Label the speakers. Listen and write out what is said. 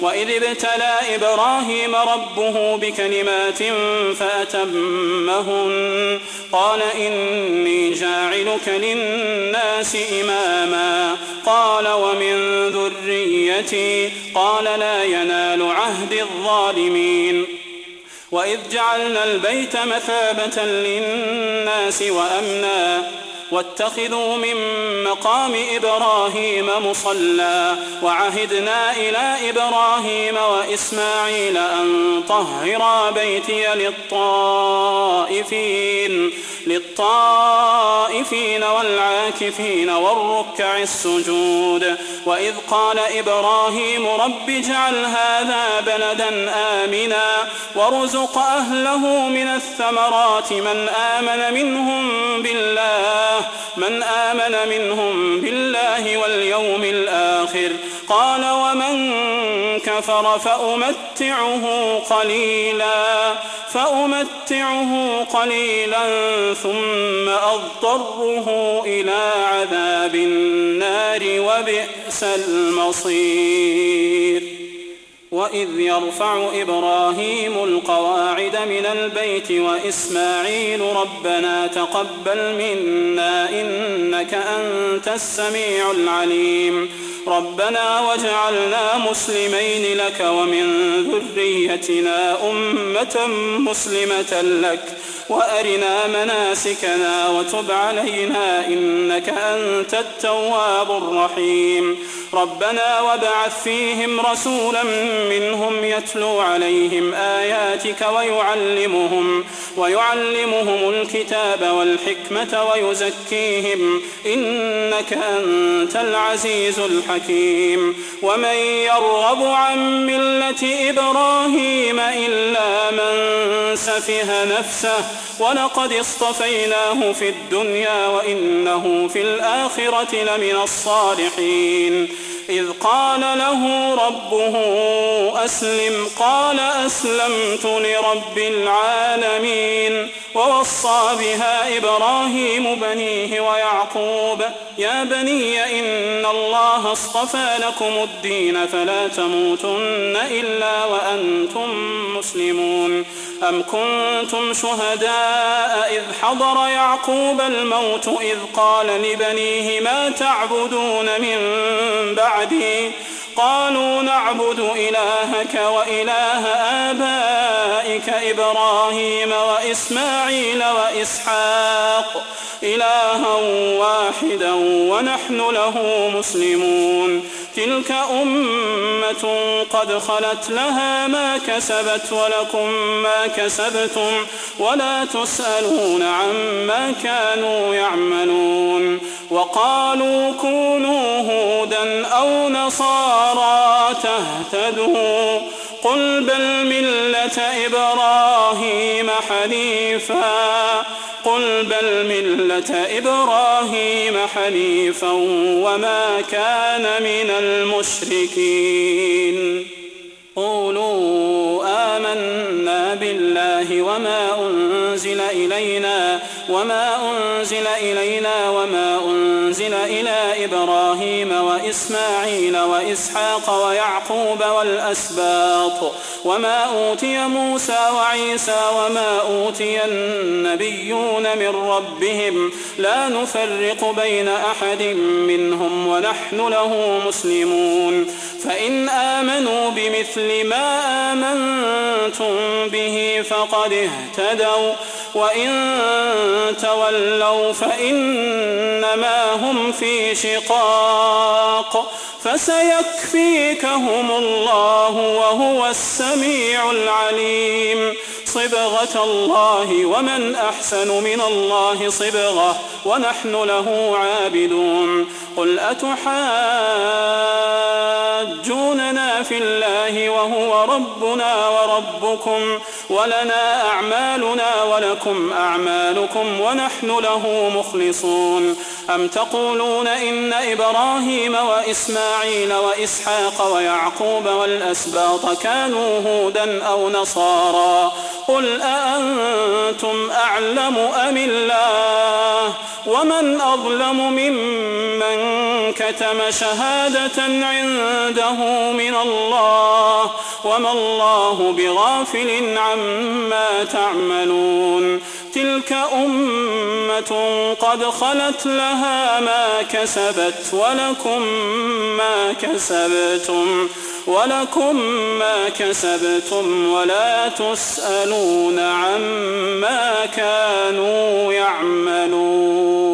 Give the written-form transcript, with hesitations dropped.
Speaker 1: وإذ ابتلى إبراهيم ربه بكلمات فأتمهن قال إني جاعلك للناس إماما قال ومن ذريتي قال لا ينال عهد الظالمين وإذ جعلنا البيت مثابة للناس وأمنا واتخذوا من مقام إبراهيم مصلى وعهدنا إلى إبراهيم وإسماعيل أن طهرا بيتي للطائفين والعاكفين والركع السجود وإذ قال إبراهيم رب اجعل هذا بلدا آمنا وارزق أهله من الثمرات من آمن منهم بالله واليوم الآخر قال ومن كفر فأمتعه قليلا ثم أضطره إلى عذاب النار وبئس المصير وإذ يرفع إبراهيم القواعد من البيت وإسماعيل ربنا تقبل منا إنك أنت السميع العليم ربنا واجعلنا مسلمين لك ومن ذريتنا أمة مسلمة لك وأرنا مناسكنا وتب علينا إنك أنت التواب الرحيم ربنا وابعث فيهم رسولا منهم يتلو عليهم آياتك ويعلمهم الكتاب والحكمة ويزكيهم إنك أنت العزيز الحكيم ومن يرغب عن ملة إبراهيم إلا من سفه نفسه ولقد اصطفيناه في الدنيا وإنه في الآخرة لمن الصالحين إذ قال له ربه أسلم قال أسلمت لرب العالمين ووصى بها إبراهيم بنيه ويعقوب يا بني إن الله اصطفى لكم الدين فلا تموتن إلا وأنتم مسلمون أم كنتم شهداء إذ حضر يعقوب الموت إذ قال لبنيه ما تعبدون من بعدي قالوا نعبد إلهك وإله آبائك إبراهيم وإسماعيل وإسحاق إلها واحدا ونحن له مسلمون تلك أمة قد خلت لها ما كسبت ولكم ما كسبتم ولا تسألون عما كانوا يعملون وقالوا كونوا هودا أو نصارى تهتدوا قل بل ملة إبراهيم حنيفا وما كان من المشركين قولوا آمنا بالله وما أنزل إلينا وما أنزل إلى إبراهيم وإسماعيل وإسحاق ويعقوب والأسباط وما أوتي موسى وعيسى وما أوتي النبيون من ربهم لا نفرق بين أحد منهم ونحن له مسلمون فإن آمنوا بمثل ما آمنتم به فقد اهتدوا وإن تولوا فإنما هم في شقاق فسيكفيكهم الله وهو السميع العليم صبغة الله ومن أحسن من الله صبغة ونحن له عابدون قل أتحاجوننا في الله وهو ربنا وربكم ولنا أعمالنا ولكم أعمالكم ونحن له مخلصون أم تقولون إن إبراهيم وإسماعيل وإسحاق ويعقوب والأسباط كانوا هودا أو نصارى قل أأنتم أعلم أم الله ومن أظلم ممن كتم شهادة عنده من الله وما الله بغافل عما تعملون تلك أمة قد خلت لها ما كسبت ولكم ما كسبتم ولا تسألون عما كانوا يعملون.